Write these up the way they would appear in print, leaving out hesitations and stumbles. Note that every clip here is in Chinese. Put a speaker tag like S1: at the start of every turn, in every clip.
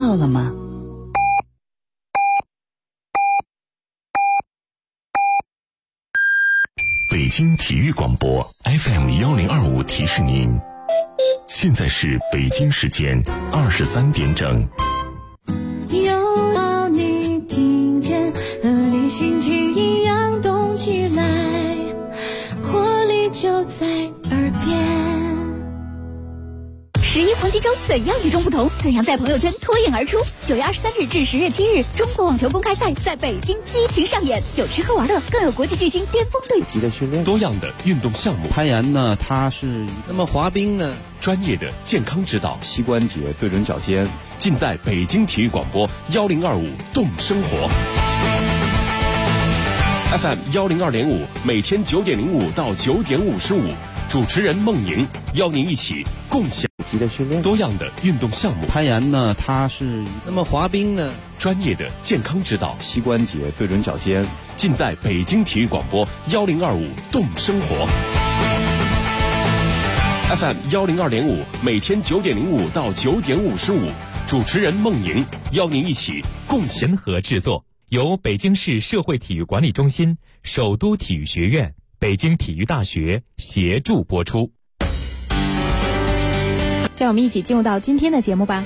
S1: 到了吗？
S2: 北京体育广播 FM1025提示您，现在是北京时间23点整。
S3: 有你听见，和你心情一样动起来，活力就在耳边。
S4: 11黄金周怎样与众不同？怎样在朋友圈脱颖而出？9月23日至10月7日，中国网球公开赛在北京激情上演，有吃喝玩乐，更有国际巨星巅峰对
S5: 级的训练，
S2: 多样的运动项目，
S5: 攀岩呢，它是那么滑冰呢，
S2: 专业的健康指导，
S5: 膝关节对准脚尖，
S2: 尽在北京体育广播1025动生活。FM102.5，每天9点05到9点55，主持人孟莹邀您一起共享
S5: 级的训练，
S2: 多样的运动项目，
S5: 攀岩呢，它是那么滑冰呢，
S2: 专业的健康指导，
S5: 膝关节对准脚尖，
S2: 尽在北京体育广播1025动生活。FM102.5，每天9点05到9点55，主持人孟莹邀您一起共享和制作，由北京市社会体育管理中心、首都体育学院、北京体育大学协助播出。
S6: 让我们一起进入到今天的节目吧。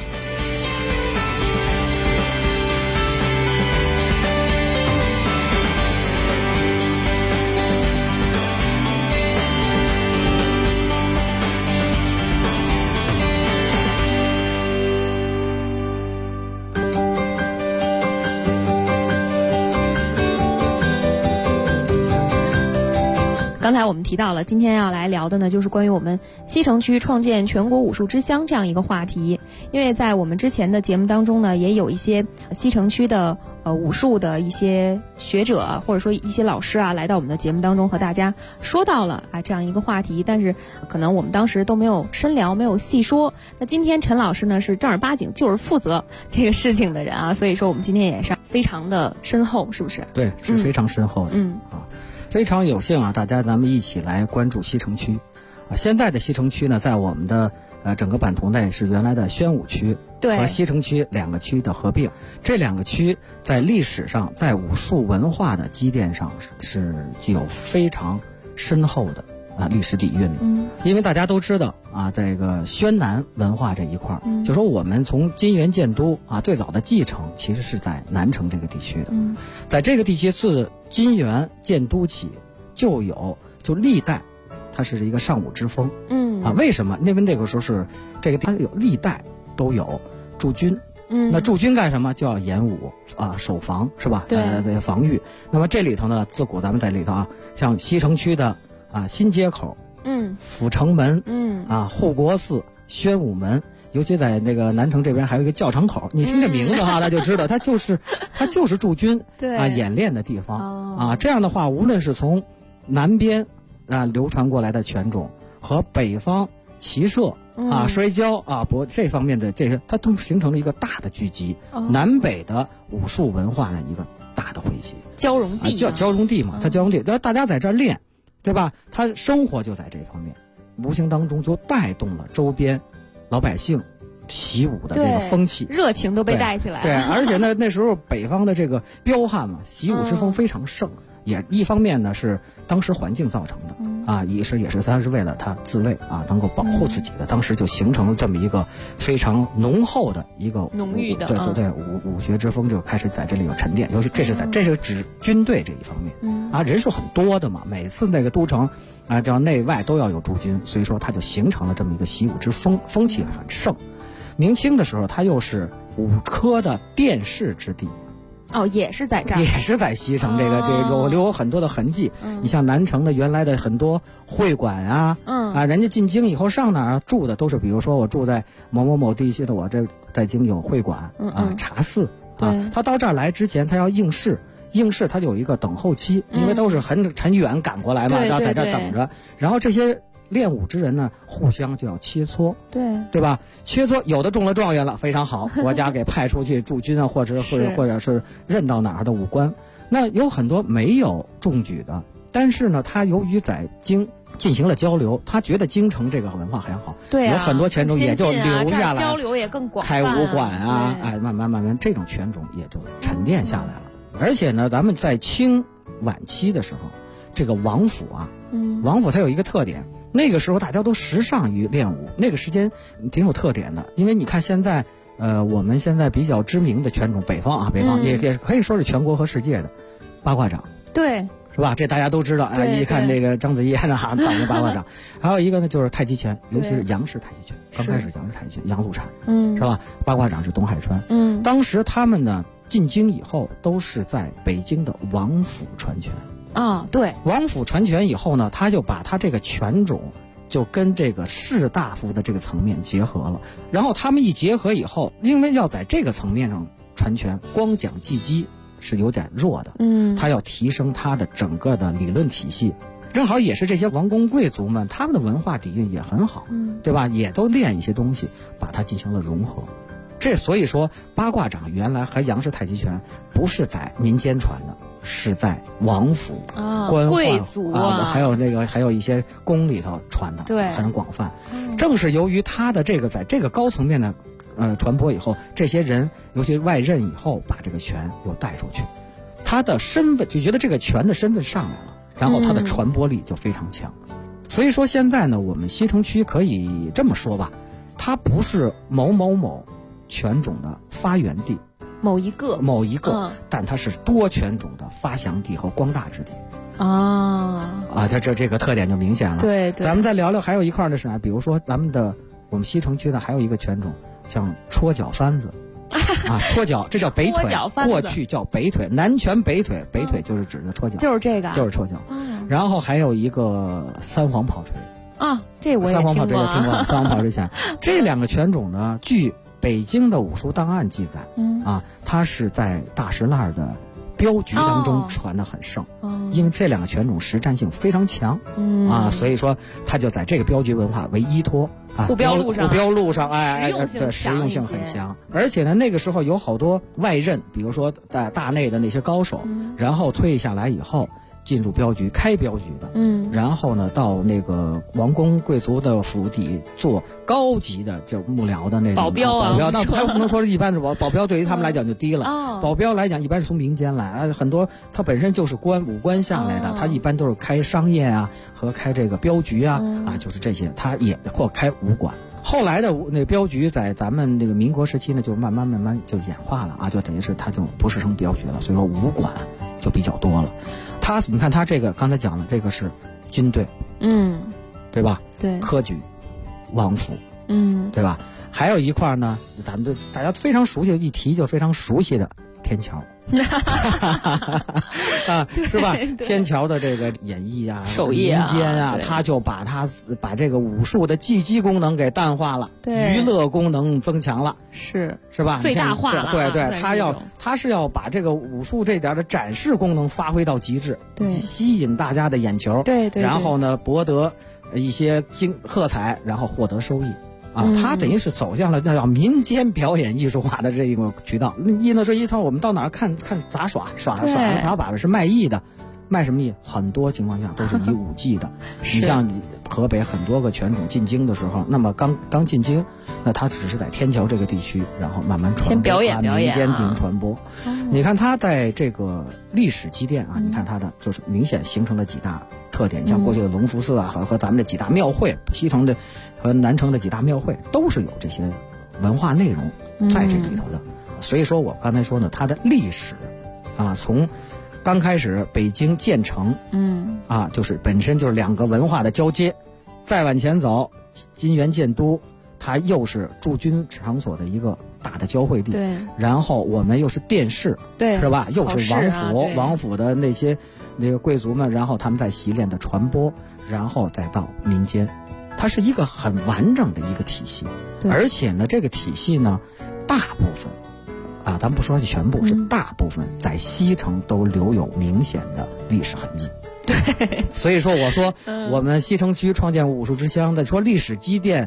S6: 刚才我们提到了，今天要来聊的呢，就是关于我们西城区创建全国武术之乡这样一个话题。因为在我们之前的节目当中呢，也有一些西城区的武术的一些学者或者说一些老师啊，来到我们的节目当中和大家说到了这样一个话题，但是可能我们当时都没有深聊，没有细说。那今天陈老师呢是正儿八经就是负责这个事情的人啊，所以说我们今天也是非常的深厚，是不是？
S7: 对，是非常深厚的。非常有幸啊，咱们一起来关注西城区。现在的西城区呢，在我们的整个版图内是原来的宣武区和西城区两个区的合并。这两个区在历史上，在武术文化的积淀上是具有非常深厚的历史底蕴的。因为大家都知道这个宣南文化这一块就说我们从金元建都最早的继承其实是在南城这个地区的。在这个地区自金元建都起就历代它是一个尚武之风。为什么？因为那个时候是这个地方有历代都有驻军。那驻军干什么？就要演武守防，是吧？对，防御。那么这里头呢，自古咱们在里头像西城区的新街口，阜成门，护国寺、宣武门，尤其在那个南城这边还有一个教场口，你听这名字大家就知道它就是驻军演练的地方。这样的话，无论是从南边流传过来的拳种和北方骑射摔跤这方面的这些，它都形成了一个大的聚集，南北的武术文化的一个大的汇集，
S6: 交融地
S7: 交融地嘛，它交融地，大家在这儿练，对吧？他生活就在这方面，无形当中就带动了周边老百姓习武的这个风气，
S6: 热情都被带起来了。
S7: 对，而且呢，那时候北方的这个彪悍嘛，习武之风非常盛。也一方面呢是当时环境造成的也是他是为了他自卫能够保护自己的，当时就形成了这么一个非常浓厚的一个
S6: 浓郁的
S7: 对武学之风就开始在这里有沉淀，尤其这是指军队这一方面人数很多的嘛，每次那个都城叫内外都要有驻军，所以说它就形成了这么一个习武之风气很盛。明清的时候，它又是武科的殿试之地。
S6: 也是在这儿，
S7: 也是在西城这个留有很多的痕迹。你像南城的原来的很多会馆人家进京以后上哪儿住的都是，比如说我住在某某某地区的，我这在京有会馆茶肆他到这儿来之前，他要应试，他有一个等候期，因为都是很远赶过来嘛，要在这儿等着。然后这些练武之人呢，互相就要切磋，对吧？切磋，有的中了状元了，非常好，国家给派出去驻军或者是任到哪儿的武官。那有很多没有中举的， 但是呢，他由于在京进行了交流，他觉得京城这个文化很好，
S6: 对、
S7: 有很多权种也就留下来，
S6: 交流也更广泛，
S7: 开武馆啊，哎，慢慢这种权种也就沉淀下来了。而且呢，咱们在清晚期的时候，这个王府啊，王府它有一个特点，那个时候大家都时尚于练武，那个时间挺有特点的。因为你看现在，我们现在比较知名的权种，北方也可以说是全国和世界的八卦掌，
S6: 对，
S7: 是吧？这大家都知道。一看这个章子怡呢，哈，掌的八卦掌。还有一个呢，就是太极拳，尤其是杨氏太极拳。刚开始杨氏太极拳，杨露禅，是吧？八卦掌是东海川。当时他们呢进京以后，都是在北京的王府传拳。
S6: 啊，对，
S7: 王府传拳以后呢，他就把他这个拳种就跟这个士大夫的这个层面结合了。然后他们一结合以后，因为要在这个层面上传拳，光讲技击是有点弱的，他要提升他的整个的理论体系。正好也是这些王公贵族们，他们的文化底蕴也很好，对吧？也都练一些东西，把它进行了融合。这所以说，八卦掌原来和杨氏太极拳不是在民间传的，是在王府、官
S6: 贵族
S7: 还有一些宫里头传的，
S6: 对，
S7: 很广泛。正是由于他的这个在这个高层面的传播以后，这些人尤其外任以后，把这个拳又带出去，他的身份就觉得这个拳的身份上来了，然后他的传播力就非常强。所以说现在呢，我们西城区可以这么说吧，它不是某拳种的发源地，某一个，但它是多拳种的发祥地和光大之地。它这个特点就明显了。
S6: 对，
S7: 咱们再聊聊，还有一块呢是哪？比如说我们西城区呢还有一个拳种叫戳脚翻子。戳脚，这叫北腿，过去叫北腿，南拳北腿，北腿就是指的戳脚，
S6: 就是这个，
S7: 就是戳脚。然后还有一个三黄炮锤
S6: 这我也
S7: 三黄炮锤也听过，三黄炮锤拳，这两个拳种呢，据北京的武术档案记载，它是在大石烂的镖局当中传得很盛，因为这两个拳种实战性非常强，所以说它就在这个镖局文化为依托，
S6: 护镖路上，
S7: 实用性很强。而且呢，那个时候有好多外任，比如说大内的那些高手，然后退下来以后，进入镖局开镖局的，然后呢到那个王公贵族的府邸做高级的就幕僚的那种
S6: 保镖，
S7: 那还不能说是一般的保镖，对于他们来讲就低了。保镖来讲一般是从民间来，很多他本身就是武官下来的，他一般都是开商业和开这个镖局就是这些，他也或开武馆。后来的那镖局在咱们这个民国时期呢，就慢慢就演化了就等于是它就不是成镖局了，所以说武馆就比较多了。你看他这个刚才讲了，这个是军队，对吧？
S6: 对，
S7: 科举、王府，对吧？还有一块呢，咱们大家非常熟悉的，一提就非常熟悉的天桥。是吧？天桥的这个演绎
S6: 手艺
S7: 民间他就把这个武术的技击功能给淡化了，娱乐功能增强了，
S6: 是
S7: 吧？
S6: 最大化了。
S7: 对，他是要把这个武术这点的展示功能发挥到极致，吸引大家的眼球，
S6: 对，
S7: 然后呢博得一些喝彩，然后获得收益。他等于是走向了那叫民间表演艺术化的这一个渠道。意思说一头我们到哪儿看杂耍把把是卖艺的，卖什么艺？很多情况下都是以武技的。你像河北很多个拳种进京的时候，那么刚进京，那他只是在天桥这个地区，然后慢慢传播，
S6: 先表演
S7: 民间进行传播。你看他在这个历史积淀你看他的就是明显形成了几大特点，像过去的隆福寺和咱们的几大庙会，西城的和南城的几大庙会都是有这些文化内容在这里头的。所以说我刚才说呢，它的历史从刚开始北京建成，就是本身就是两个文化的交接，再往前走，金元建都，它又是驻军场所的一个大的交汇地，
S6: 对，
S7: 然后我们又是殿试，
S6: 对，
S7: 是吧？又是王府，王府的那个贵族们，然后他们在习练的传播，然后再到民间，它是一个很完整的一个体系。而且呢，这个体系呢，大部分咱不说全部，是大部分在西城都留有明显的历史痕迹。
S6: 对，
S7: 所以说我说我们西城区创建武术之乡，再说历史积淀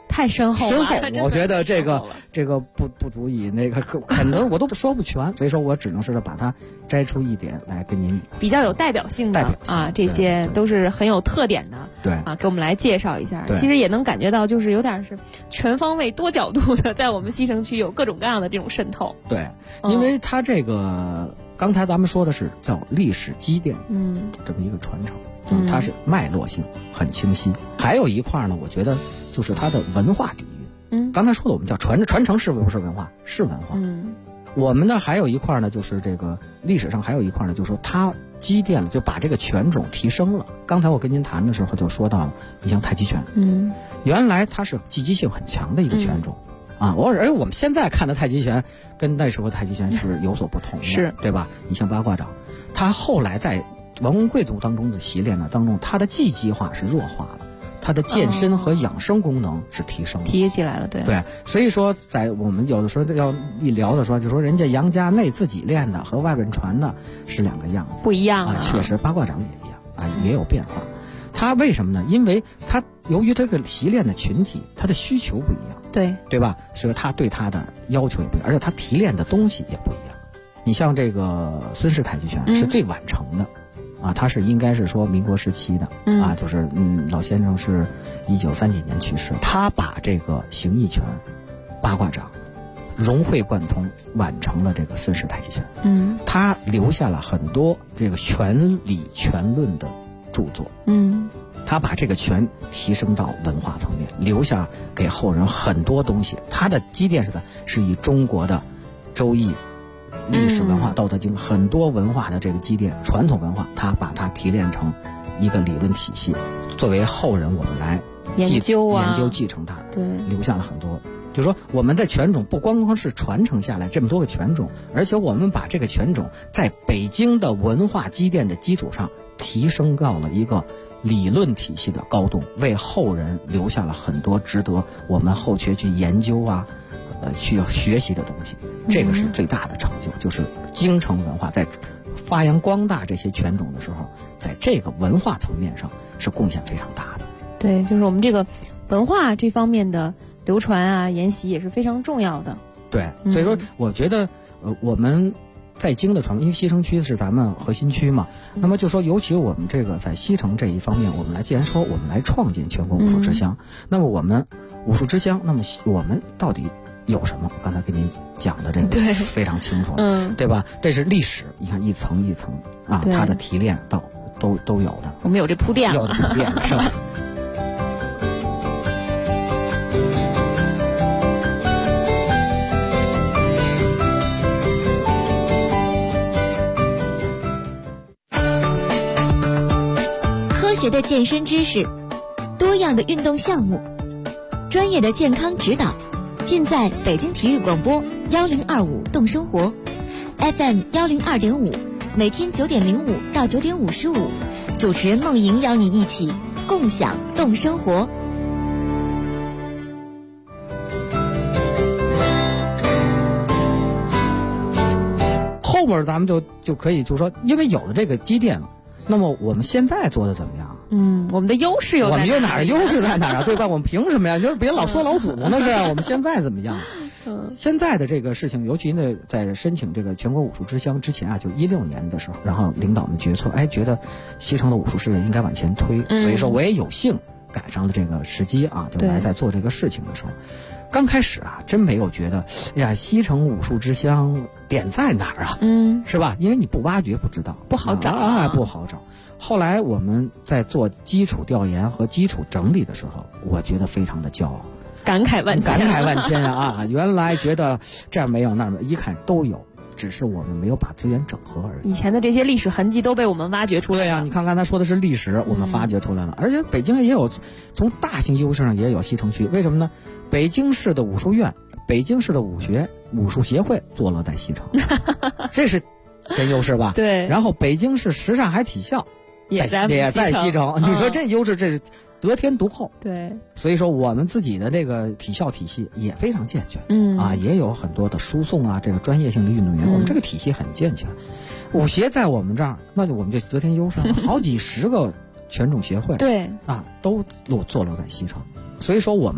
S6: 太深厚了，
S7: 深厚。我觉得这个不足以那个，可能我都说不全，所以说我只能是把它摘出一点来跟您
S6: 比较有代表性的啊，这些都是很有特点的，
S7: 对
S6: 啊，给我们来介绍一下。其实也能感觉到，就是有点是全方位、多角度的，在我们西城区有各种各样的这种渗透。
S7: 对，因为它这个刚才咱们说的是叫历史积淀，这么一个传承，它是脉络性很清晰。还有一块呢，我觉得就是它的文化底蕴。刚才说的我们叫传承是不是文化？是文化。我们呢还有一块呢，就是这个历史上还有一块呢，就是说它积淀了，就把这个拳种提升了。刚才我跟您谈的时候就说到了，你像太极拳，原来它是积极性很强的一个拳种。而我们现在看的太极拳跟那时候太极拳是有所不同的，
S6: 是
S7: 对吧？你像八卦掌，它后来在王公贵族当中的习练呢当中，它的技击化是弱化了，它的健身和养生功能是提升了，
S6: 提起来了，对。
S7: 所以说在我们有的时候要一聊的说，就说人家杨家内自己练的和外边传的是两个样子，
S6: 不一样啊。
S7: 确实八卦掌也一样啊，也有变化。它为什么呢？因为它由于这个习练的群体，它的需求不一样，对吧？所以他对他的要求也不一样，而且他提炼的东西也不一样。你像这个孙氏太极拳是最晚成的，他是应该是说民国时期的，就是老先生是1930几年去世，他把这个形意拳、八卦掌融会贯通，完成了这个孙氏太极拳。他留下了很多这个拳理拳论的著作。他把这个拳提升到文化层面，留下给后人很多东西。他的积淀是以中国的周易、历史文化、道德经很多文化的这个积淀，传统文化，他把它提炼成一个理论体系，作为后人我们来
S6: 研究
S7: 继承它，
S6: 对，
S7: 留下了很多。就是说我们的拳种不光是传承下来这么多个拳种，而且我们把这个拳种在北京的文化积淀的基础上提升到了一个理论体系的高度，为后人留下了很多值得我们后学去研究去学习的东西。这个是最大的成就，就是京城文化在发扬光大这些拳种的时候，在这个文化层面上是贡献非常大的。
S6: 对，就是我们这个文化这方面的流传沿袭也是非常重要的。
S7: 对，所以说我觉得我们在京的传播，因为西城区是咱们核心区嘛，那么就说尤其我们这个在西城这一方面，我们既然说我们来创建全国武术之乡，那么我们武术之乡，那么我们到底有什么？刚才给您讲的这个非常清楚了，对吧？这是历史，你看一层一层它的提炼都有的，
S6: 我们有这铺垫了，
S7: 有的铺垫是吧？
S1: 科学的健身知识，多样的运动项目，专业的健康指导，尽在北京体育广播1025动生活 FM 102.5，每天9点05到9点55，主持人梦莹邀你一起共享动生活。
S7: 后面咱们就可以就是说，因为有了这个积淀了，那么我们现在做的怎么样？
S6: 我们的优势有在哪？
S7: 我们有哪儿优势在哪儿啊？对吧？我们凭什么呀？就是别老说老祖宗的事啊！我们现在怎么样？现在的这个事情，尤其呢，在申请这个全国武术之乡之前就16年的时候，然后领导们决策，觉得西城的武术事业应该往前推，所以说我也有幸赶上了这个时机就来在做这个事情的时候，刚开始真没有觉得，西城武术之乡点在哪儿啊？是吧？因为你不挖掘不知道，
S6: 不好找
S7: 不好找。后来我们在做基础调研和基础整理的时候，我觉得非常的骄傲，
S6: 感慨万千
S7: 原来觉得这儿没有那儿没有，一看都有，只是我们没有把资源整合而已。
S6: 以前的这些历史痕迹都被我们挖掘出来了。
S7: 对呀，你看刚才说的是历史，我们发掘出来了，而且北京也有，从大型优势上也有西城区。为什么呢？北京市的武术院、北京市的武术协会坐落在西城，这是先优势吧？
S6: 对。
S7: 然后北京市什刹海体校也在西城，你说这优势，这是得天独厚。
S6: 对，
S7: 所以说我们自己的这个体校体系也非常健全，也有很多的输送这个专业性的运动员，我们这个体系很健全。武协在我们这儿，那就我们就得天优势，好几十个拳种协会，
S6: 对
S7: 都坐落在西城。所以说我们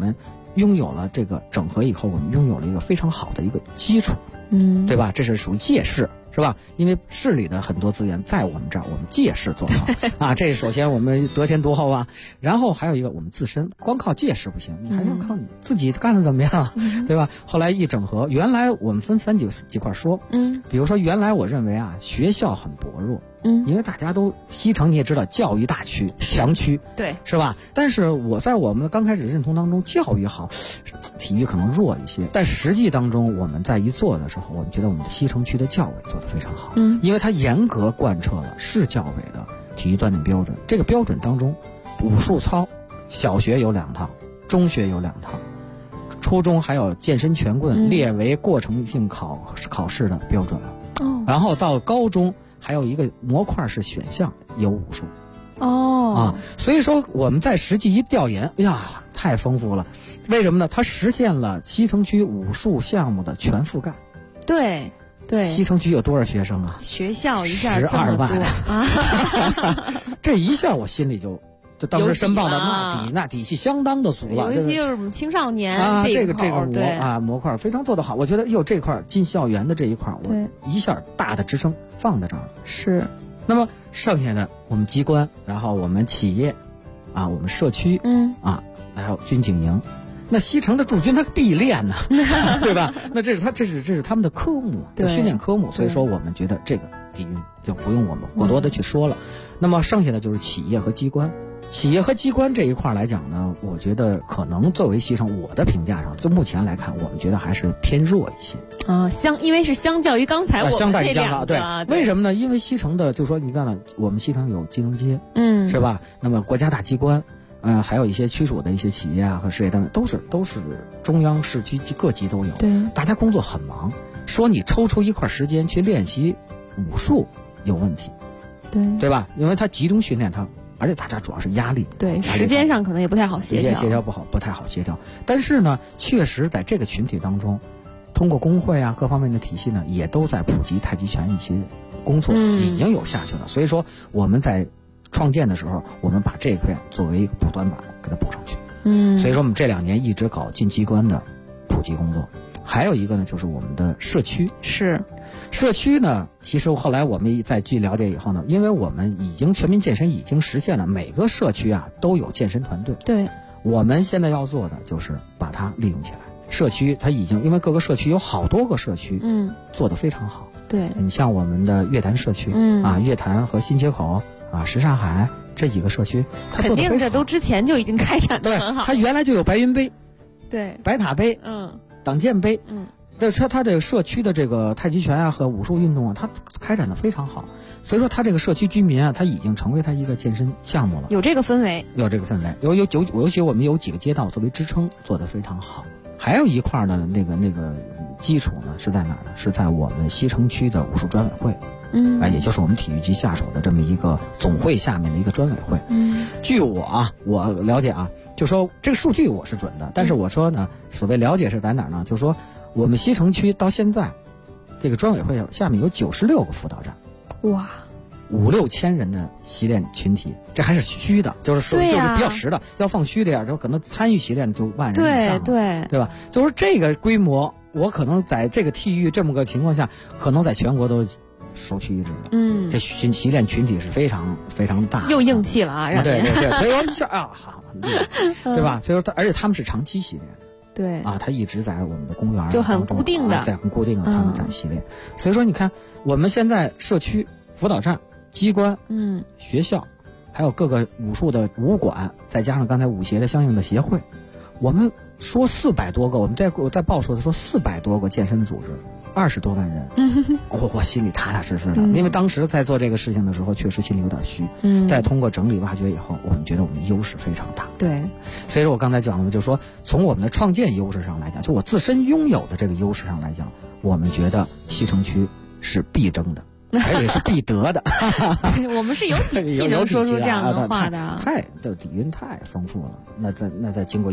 S7: 拥有了这个整合以后，我们拥有了一个非常好的一个基础，对吧？这是属于借势。是吧？因为市里的很多资源在我们这儿，我们借势做好啊。这首先我们得天独厚啊。然后还有一个，我们自身光靠借势不行，你还要靠你自己干的怎么样，对吧？后来一整合，原来我们分几块说，比如说原来我认为啊，学校很薄弱。因为大家都西城你也知道，教育大区强区，
S6: 对，
S7: 是吧？但是我在我们刚开始认同当中，教育好，体育可能弱一些。但实际当中，我们在一做的时候，我们觉得我们的西城区的教委做得非常好，因为它严格贯彻了市教委的体育锻炼标准。这个标准当中，武术操，小学有2套，中学有2套，初中还有健身拳棍列为过程性考试的标准了。然后到高中。还有一个模块是选项有武术，所以说我们在实际一调研，哎呀，太丰富了。为什么呢？它实现了西城区武术项目的全覆盖。
S6: 对。
S7: 西城区有多少学生啊？
S6: 学校一下
S7: 12万
S6: 啊！
S7: 这一下我心里就当时申报的那底气相当的足了。
S6: 尤其就是我们青少年
S7: 啊，这个模块非常做得好。我觉得这块进校园的这一块，我一下大的支撑放在这儿了。
S6: 是。
S7: 那么剩下的我们机关，然后我们企业，啊，我们社区，还有军警营。那西城的驻军他必练呢，对吧？那这是他们的科目，训练科目。所以说我们觉得这个底蕴就不用我们过多的去说了。那么剩下的就是企业和机关。企业和机关这一块来讲呢，我觉得可能作为西城，我的评价上，就目前来看，我们觉得还是偏弱一些。
S6: 因为是相较于刚才我们这两个，
S7: 对，为什么呢？因为西城的，就说你看了，我们西城有金融街，是吧？那么国家大机关，还有一些区属的一些企业啊和事业单位，都是中央市区各级都有。
S6: 对，
S7: 大家工作很忙，说你抽出一块时间去练习武术有问题，对吧？因为他集中训练他。而且大家主要是压力，
S6: 对，时间上可能也不太好协调，
S7: 不太好协调。但是呢，确实在这个群体当中，通过工会啊各方面的体系呢，也都在普及太极拳一些工作，已经有下去了。所以说我们在创建的时候，我们把这一块作为一个补端板给它补上去。所以说我们这2年一直搞进机关的普及工作。还有一个呢，就是我们的社区。社区呢，其实后来我们在据了解以后呢，因为我们已经全民健身已经实现了，每个社区啊都有健身团队。
S6: 对，
S7: 我们现在要做的就是把它利用起来。社区它已经，因为各个社区有好多个社区，做得非常好。
S6: 对，
S7: 你像我们的乐坛社区，乐坛和新街口啊、什刹海这几个社区，它做得非常好。
S6: 肯定这都之前就已经开展得很好。
S7: 它原来就有白云杯，
S6: 对，
S7: 白塔杯，党建杯，它这个社区的这个太极拳啊和武术运动啊，它开展的非常好。所以说，它这个社区居民啊，它已经成为它一个健身项目了，
S6: 有这个氛围，
S7: 尤其我们有几个街道作为支撑，做得非常好。还有一块呢，那个基础呢是在哪呢？是在我们西城区的武术专委会，也就是我们体育局下手的这么一个总会下面的一个专委会。据我了解啊，就说这个数据我是准的，但是我说呢，所谓了解是在哪呢？就说我们西城区到现在，这个专委会下面有96个辅导站，
S6: 哇
S7: ，5-6千人的习练群体，这还是虚的，就是比较实的，要放虚的呀，就可能参与习练就万人以上，对吧？就是这个规模，我可能在这个体育这么个情况下，可能在全国都首屈一指的。这习练群体是非常非常大，
S6: 又硬气了啊！
S7: 对，所以说一下啊，好，很厉害，对吧？所以说，而且他们是长期习练。
S6: 对
S7: 啊，他一直在我们的公园
S6: 就很固定的，
S7: 对，很固定的他们在习练。所以说，你看我们现在社区辅导站、机关、学校，还有各个武术的武馆，再加上刚才武协的相应的协会，我们说400多个，我们在报说的说400多个健身组织，20多万人，我心里踏踏实实的，因为当时在做这个事情的时候，确实心里有点虚。再通过整理挖掘以后，我们觉得我们的优势非常大。
S6: 对，
S7: 所以说我刚才讲的，就是说从我们的创建优势上来讲，就我自身拥有的这个优势上来讲，我们觉得西城区是必争的。也是必得的，
S6: 我们是有底气能说出这样的话的，
S7: 的底蕴太丰富了。那在经过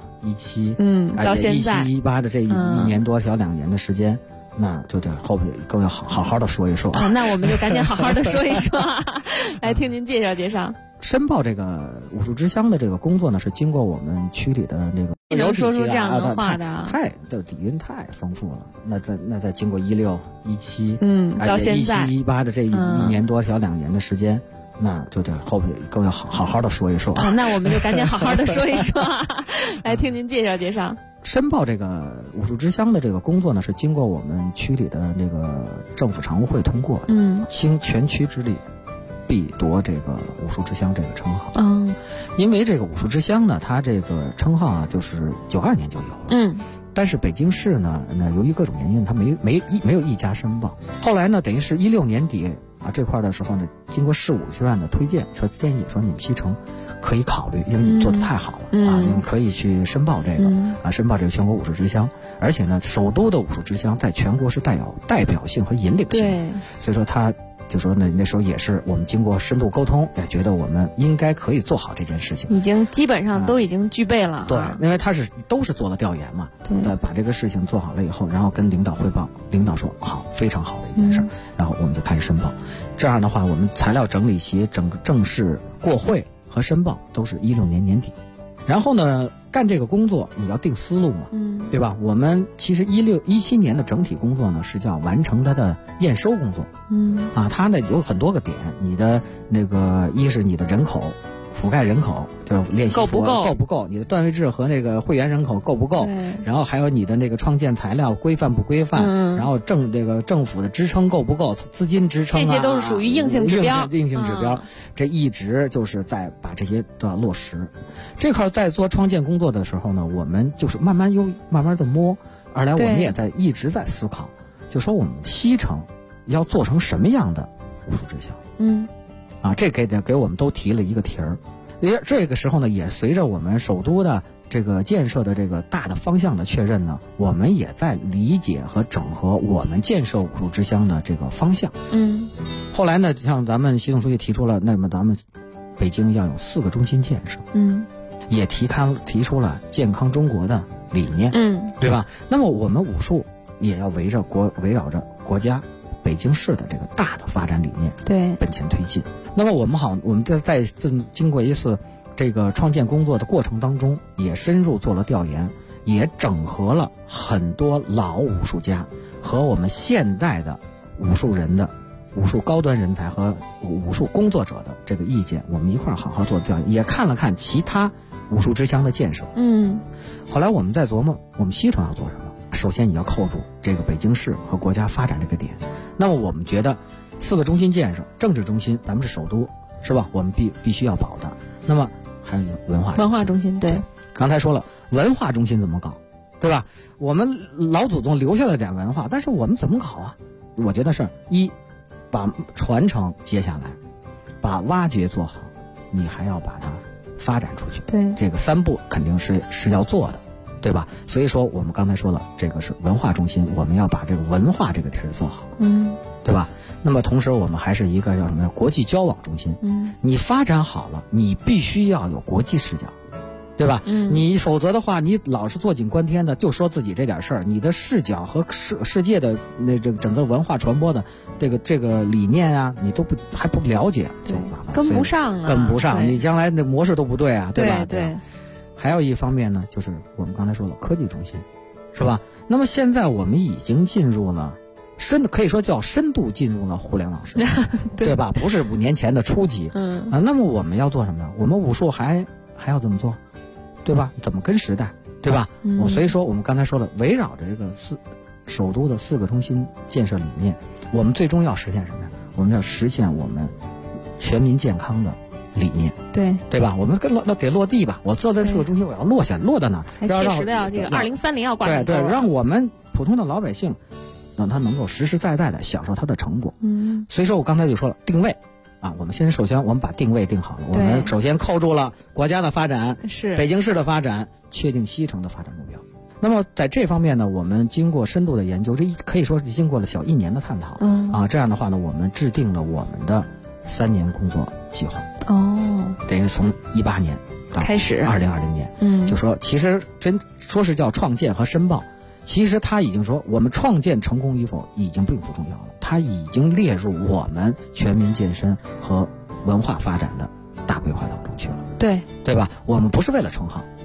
S7: 16、17，
S6: 到现在
S7: 17、18的这1年多小2年的时间，那就得后边更要好好的说一说。
S6: 那我们就赶紧好好的说一说，来听您介绍介绍。
S7: 申报这个武术之乡的这个工作呢，是经过我们区里的那个
S6: 能说出这样的话的，
S7: 太底蕴太丰富了。那在经过16、17，
S6: 到现在
S7: 17、18的这一年多小2年的时间，那就得后边更要好好的说一说。
S6: 那我们就赶紧好好的说一说，来听您介绍介绍。
S7: 申报这个武术之乡的这个工作呢，是经过我们区里的那个政府常务会通过，倾全区之力，必夺这个武术之乡这个称号。因为这个武术之乡呢，它这个称号啊，就是92年就有了。但是北京市呢，由于各种原因，它没有一家申报。后来呢，等于是16年底啊这块的时候呢，经过市武学院的推荐，说建议说你们西城可以考虑，因为你做的太好了啊，你们可以去申报这个申报这个全国武术之乡。而且呢，首都的武术之乡在全国是带有代表性和引领性，
S6: 对，
S7: 所以说他就说那时候也是我们经过深度沟通，也觉得我们应该可以做好这件事情，
S6: 已经基本上都已经具备了。
S7: 对，因为他都是做了调研嘛，把这个事情做好了以后，然后跟领导汇报，领导说好，非常好的一件事，然后我们就开始申报。这样的话，我们材料整理协整个正式过会和申报都是16年年底。然后呢，干这个工作你要定思路嘛，对吧？我们其实17年的整体工作呢是叫完成它的验收工作，它呢有很多个点，你的那个一是你的人口覆盖人口，就是练习服够不够，你的段位制和那个会员人口够不够，然后还有你的那个创建材料规范不规范，然后政府的支撑够不够，资金支撑
S6: 这些都是属于硬性指标。
S7: 这一直就是在把这些都要落实。这块在做创建工作的时候呢，我们就是慢慢的摸。二来我们也一直在思考，就说我们西城要做成什么样的武术之乡。这给我们都提了一个题儿。这个时候呢，也随着我们首都的这个建设的这个大的方向的确认呢，我们也在理解和整合我们建设武术之乡的这个方向。后来呢，像咱们习总书记提出了，那么咱们北京要有4个中心建设。也提出了健康中国的理念。对吧？那么我们武术也要围绕着国家北京市的这个大的发展理念，
S6: 对，
S7: 奔前推进。那么我们在经过一次这个创建工作的过程当中，也深入做了调研，也整合了很多老武术家和我们现代的武术人的武术高端人才和武术工作者的这个意见，我们一块儿好好做调研，也看了看其他武术之乡的建设。后来我们在琢磨，我们西城要做什么。首先你要扣住这个北京市和国家发展这个点。那么我们觉得4个中心建设，政治中心咱们是首都，是吧？我们必须要保的。那么还有文化
S6: 中心，对，
S7: 刚才说了文化中心怎么搞，对吧？我们老祖宗留下了点文化，但是我们怎么搞啊？我觉得是把传承接下来，把挖掘做好，你还要把它发展出去。
S6: 对，
S7: 这个3步肯定是要做的，对吧？所以说我们刚才说了，这个是文化中心，我们要把这个文化这个题做好，对吧？那么同时我们还是一个叫什么呀？国际交往中心。你发展好了，你必须要有国际视角，对吧？你否则的话，你老是坐井观天的，就说自己这点事儿，你的视角和世界的这整个文化传播的这个理念啊，你还不了解，就麻烦，
S6: 跟不上，
S7: 你将来的模式都不对啊，对吧？
S6: 对。
S7: 还有一方面呢，就是我们刚才说了科技中心，是吧？那么现在我们已经进入了可以说叫深度进入了互联网时代，对吧？不是5年前的初级。那么我们要做什么呢？我们武术还要怎么做，对吧？怎么跟时代，对吧？所以说我们刚才说了，围绕着这个首都的4个中心建设理念，我们最终要实现什么呀？我们要实现我们全民健康的理念，对吧？我们得落地吧。我做的4个中心，我要落到哪儿？
S6: 还切实的要这个2030要挂上。
S7: 对，让我们普通的老百姓，让他能够实实在在的享受它的成果。所以说我刚才就说了定位啊，我们首先我们把定位定好了，我们首先扣住了国家的发展，
S6: 是
S7: 北京市的发展，确定西城的发展目标。那么在这方面呢，我们经过深度的研究，这可以说是经过了小1年的探讨。这样的话呢，我们制定了我们的3年工作计划。等于从18年到
S6: 开始
S7: 2020年，就说其实说是叫创建和申报，其实他已经说我们创建成功与否已经并不重要了，它已经列入我们全民健身和文化发展的大规划当中去了。对吧？我们不是为了称号，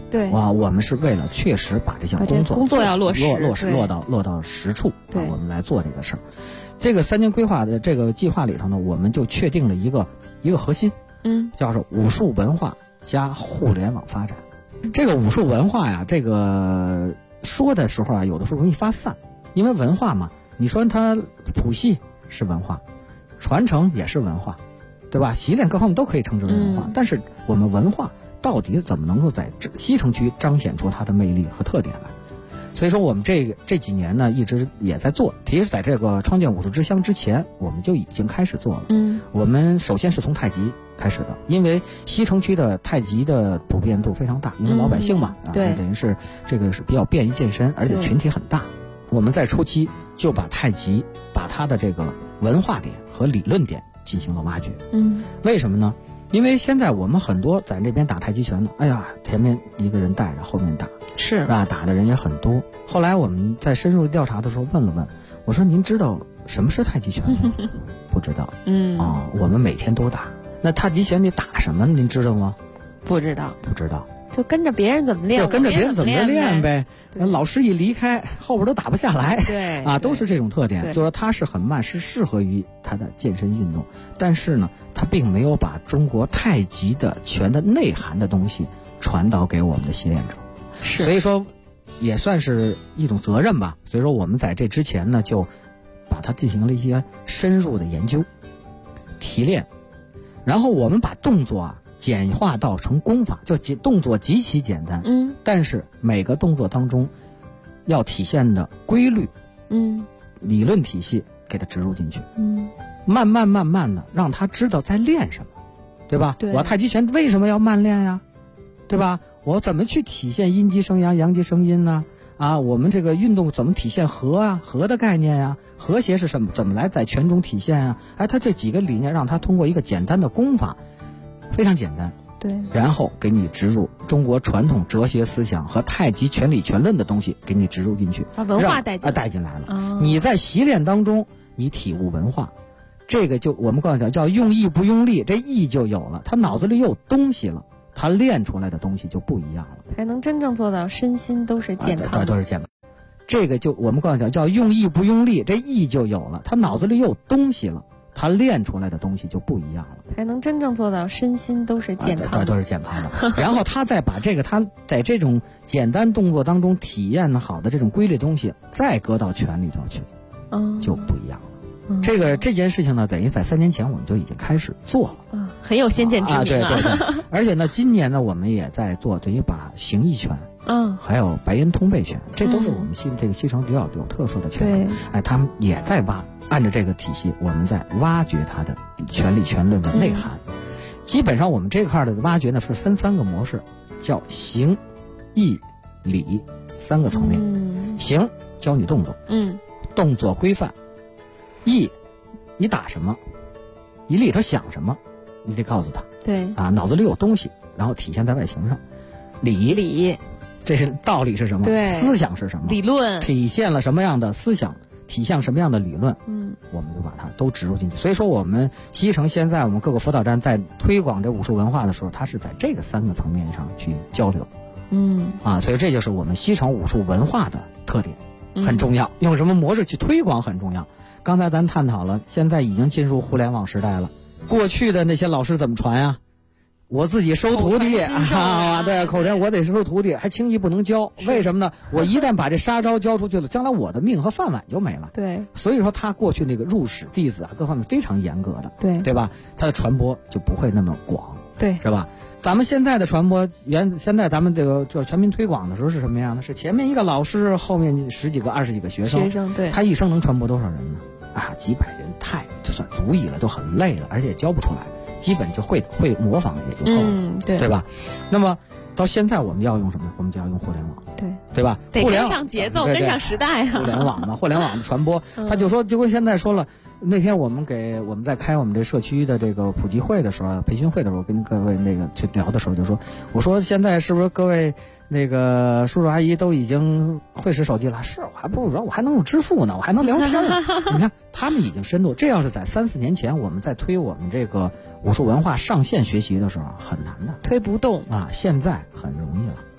S6: 对，
S7: 我们是为了确实把这项工作
S6: 要落实
S7: 落到实处，
S6: 对，
S7: 我们来做这个事儿。这个3年规划的这个计划里头呢，我们就确定了一个核心，叫做武术文化加互联网发展。这个武术文化呀，这个说的时候啊，有的时候容易发散，因为文化嘛，你说它谱系是文化，传承也是文化，对吧？习练各方面都可以称之为文化，但是我们文化到底怎么能够在西城区彰显出它的魅力和特点来？所以说我们这几年呢，一直也在做。其实在这个创建武术之乡之前，我们就已经开始做了。我们首先是从太极开始的，因为西城区的太极的普遍度非常大，因为老百姓嘛，
S6: 对，
S7: 等于是这个是比较便于健身，而且群体很大。我们在初期就把太极把它的这个文化点和理论点进行了挖掘。为什么呢？因为现在我们很多在那边打太极拳的，哎呀，前面一个人带着，后面打，
S6: 是
S7: 吧？打的人也很多。后来我们在深入调查的时候问了问，我说您知道什么是太极拳吗？不知道。我们每天都打。那太极拳你打什么？您知道吗？
S6: 不知道。就跟着别人怎么练，
S7: 就跟着别人怎么练呗。老师一离开，后边都打不下来。
S6: 对
S7: 都是这种特点。就说它是很慢，是适合于他的健身运动，但是呢，它并没有把中国太极的拳的内涵的东西传导给我们的习练者。所以说，也算是一种责任吧。所以说，我们在这之前呢，就把它进行了一些深入的研究、提炼，然后我们把动作简化到成功法，就动作极其简单，但是每个动作当中要体现的规律，理论体系给它植入进去，慢慢的让他知道在练什么，对吧？
S6: 对，
S7: 我太极拳为什么要慢练呀？对吧？我怎么去体现阴极生阳，阳极生阴呢？我们这个运动怎么体现和的概念呀？和谐是什么？怎么来在拳中体现啊？他这几个理念让他通过一个简单的功法。非常简单，
S6: 对，
S7: 然后给你植入中国传统哲学思想和太极拳理拳论的东西，给你植入进去，
S6: 把文化带
S7: 进来了。你在习练当中，你体悟文化，这个就我们刚才讲叫用意不用力，这意就有了，他脑子里有东西了，他练出来的东西就不一样了，
S6: 才能真正做到身心都是健康，
S7: 都是健康。这个就我们刚才讲叫用意不用力，这意就有了，他脑子里有东西了。他练出来的东西就不一样了，
S6: 才能真正做到身心都是健康，
S7: 都是健康的。然后他再把这个他在这种简单动作当中体验好的这种规律东西，再搁到拳里头去，就不一样了。这件事情呢，等于在3年前我们就已经开始做了，
S6: 很有先见之明
S7: 对。而且呢，今年呢，我们也在做，等于把形意拳，还有白云通背拳，这都是我们这个西城比较有特色的拳种。他们也在按照这个体系，我们在挖掘它的拳理拳论的内涵。基本上我们这块的挖掘呢，是分3个模式，叫形、意、理3个层面。形教你动作，动作规范；意，你打什么，你里头想什么，你得告诉他。
S6: 对
S7: 脑子里有东西，然后体现在外形上。理，这是道理是什么？
S6: 对，
S7: 思想是什么？
S6: 理论
S7: 体现了什么样的思想？体现什么样的理论，我们就把它都植入进去。所以说，我们西城现在我们各个辅导站在推广这武术文化的时候，它是在这个3个层面上去交流。所以这就是我们西城武术文化的特点，很重要。用什么模式去推广很重要。刚才咱探讨了，现在已经进入互联网时代了。过去的那些老师怎么传呀？我自己收徒弟对，口传我得收徒弟，还轻易不能教。为什么呢？我一旦把这杀招教出去了，将来我的命和饭碗就没了。
S6: 对，所
S7: 以说他过去那个入室弟子各方面非常严格的，
S6: 对
S7: 吧？他的传播就不会那么广，
S6: 对，
S7: 是吧？咱们现在的传播，现在咱们这个全民推广的时候是什么样的？是前面一个老师，后面10几个、20几个学生，
S6: 对，
S7: 他一生能传播多少人呢？几百人就算足以了，都很累了，而且教不出来。基本就会模仿也就够了，对吧？那么到现在我们要用什么？我们就要用互联网，对吧？
S6: 得跟上节奏，跟上时代
S7: 互联网嘛，互联网的传播，他就跟现在说了。那天我们在开我们这社区的这个普及会的时候，培训会的时候，跟各位那个去聊的时候，就说，我说现在是不是各位那个叔叔阿姨都已经会使手机了？是，我还不如说我还能用支付呢，我还能聊天呢。你看他们已经深度，这要是在3、4年前，我们在推我们这个武术文化上线学习的时候很难的，
S6: 推不动
S7: 现在很容易了。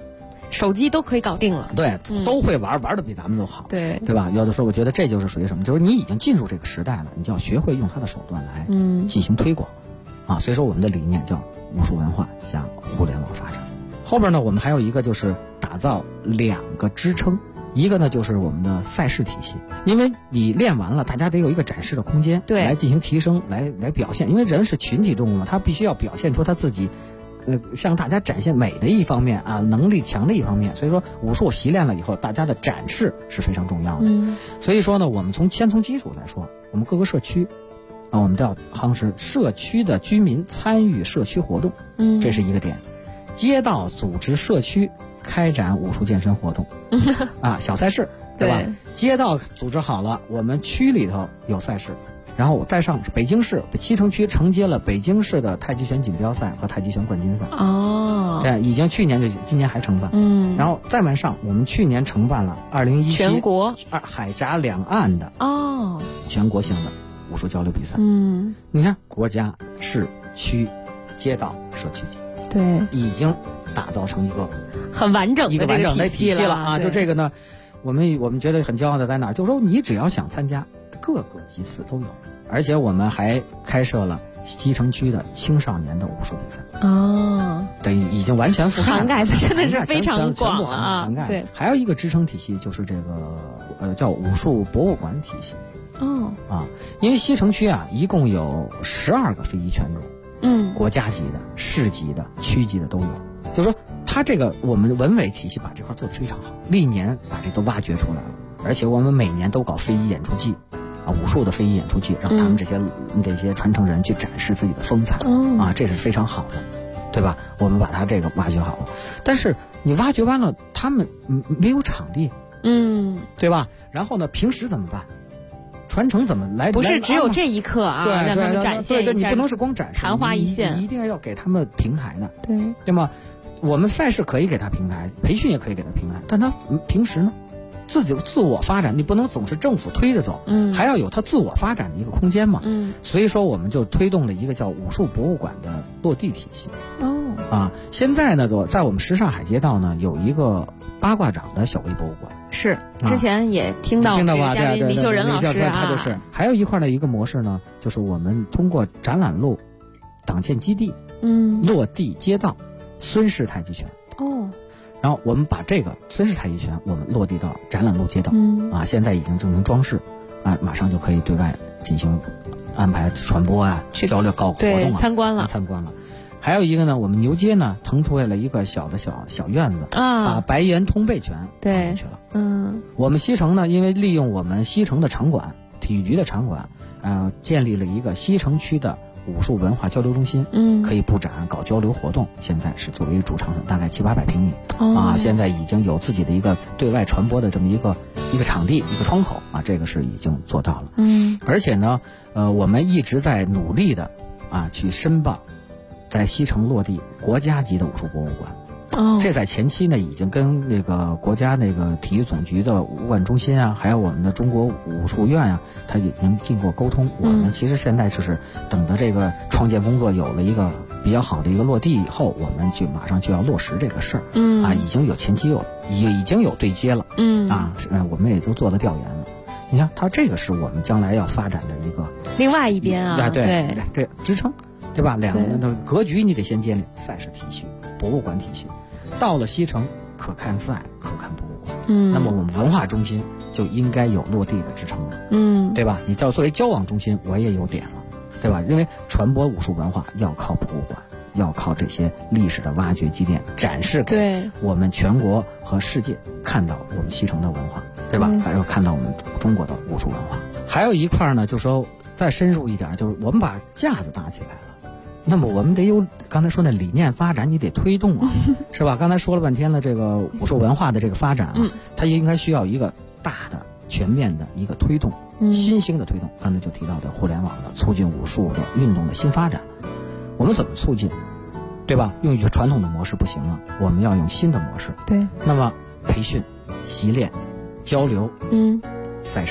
S6: 手机都可以搞定了。
S7: 对，都会玩的比咱们都好。
S6: 对
S7: 吧？有的时候我觉得这就是属于什么？就是你已经进入这个时代了，你就要学会用它的手段来进行推广啊。所以说我们的理念叫武术文化加互联网发展。后边呢，我们还有一个就是打造2个支撑。一个呢就是我们的赛事体系，因为你练完了，大家得有一个展示的空间，
S6: 对，
S7: 来进行提升，来表现。因为人是群体动物嘛，他必须要表现出他自己，向大家展现美的一方面啊，能力强的一方面。所以说武术习练了以后，大家的展示是非常重要的。所以说呢，我们先从基础来说，我们各个社区啊，我们都要夯实社区的居民参与社区活动，这是一个点。街道组织社区开展武术健身活动啊，小赛事，对吧？街道组织好了，我们区里头有赛事，然后我再上北京市西城区承接了北京市的太极拳锦标赛和太极拳冠军赛。对，已经去年今年还承办。然后再往上，我们去年承办了2017
S6: 全国
S7: 海峡两岸的全国性的武术交流比赛。你看国家、市区、街道、社区级。
S6: 对，
S7: 已经打造成一个
S6: 很完整
S7: 的体系了啊！就这个呢，我们觉得很骄傲的在哪儿？就是说你只要想参加，各个级次都有，而且我们还开设了西城区的青少年的武术比赛。等于已经完全覆盖了，
S6: 涵盖的真的是非常广
S7: 啊！涵盖。
S6: 对，
S7: 还有一个支撑体系就是这个叫武术博物馆体系。因为西城区啊，一共有12个非遗拳种。国家级的、市级的、区级的都有，就是说，它这个我们文委体系把这块做得非常好，历年把这都挖掘出来了，而且我们每年都搞非遗演出季，啊，武术的非遗演出季，让他们这些传承人去展示自己的风采，啊，这是非常好的，对吧？我们把它这个挖掘好了，但是你挖掘完了，他们没有场地，对吧？然后呢，平时怎么办？传承怎么来？
S6: 不是只有这一刻啊，让他们展现一下。
S7: 对，你不能是光展示，
S6: 昙花一现，
S7: 你一定要给他们平台的，
S6: 对
S7: 吗？我们赛事可以给他平台，培训也可以给他平台，但他平时呢，自我发展，你不能总是政府推着走，还要有他自我发展的一个空间嘛，所以说我们就推动了一个叫武术博物馆的落地体系。现在呢，在我们什刹海街道呢，有一个八卦掌的小微博物馆。
S6: 是，之前也听到
S7: 吧？
S6: 嘉宾李秀仁老师
S7: 他就是。还有一块的一个模式呢，就是我们通过展览路、党建基地、落地街道、孙氏太极拳。然后我们把这个孙氏太极拳，我们落地到展览路街道。现在已经进行装饰，马上就可以对外进行安排传播啊，去交流搞活动啊，
S6: 参观了。
S7: 还有一个呢，我们牛街呢腾出来了一个小院子把白岩通背拳放进去了。我们西城呢，因为利用我们西城的场馆，体育局的场馆，建立了一个西城区的武术文化交流中心，可以布展搞交流活动。现在是作为主场馆，大概700-800平米现在已经有自己的一个对外传播的这么一个场地、一个窗口啊，这个是已经做到了。而且呢，我们一直在努力的去申报。在西城落地国家级的武术博物馆，这在前期呢已经跟那个国家那个体育总局的武馆中心啊，还有我们的中国武术院啊，它已经经过沟通。我们其实现在就是等着这个创建工作有了一个比较好的一个落地以后，我们就马上就要落实这个事儿。已经有前期已经有对接了。我们也都做了调研了。你看，它这个是我们将来要发展的一个
S6: 另外一边啊，
S7: 对支撑。对吧？两个的格局你得先建立，赛事体系、博物馆体系，到了西城可看赛、可看博物馆。那么我们文化中心就应该有落地的支撑了。对吧？你作为交往中心，我也有点了，对吧？因为传播武术文化要靠博物馆，要靠这些历史的挖掘积淀，展示给我们全国和世界看到我们西城的文化，对吧？还要看到我们中国的武术文化。还有一块呢，就是说再深入一点，就是我们把架子搭起来了。那么我们得有刚才说那理念发展，你得推动啊，是吧？刚才说了半天了，这个武术文化的这个发展啊，它应该需要一个大的、全面的一个推动，新兴的推动。刚才就提到的互联网的促进武术的运动的新发展，我们怎么促进？对吧？用传统的模式不行了，我们要用新的模式。
S6: 对。
S7: 那么培训、习练、交流、赛事，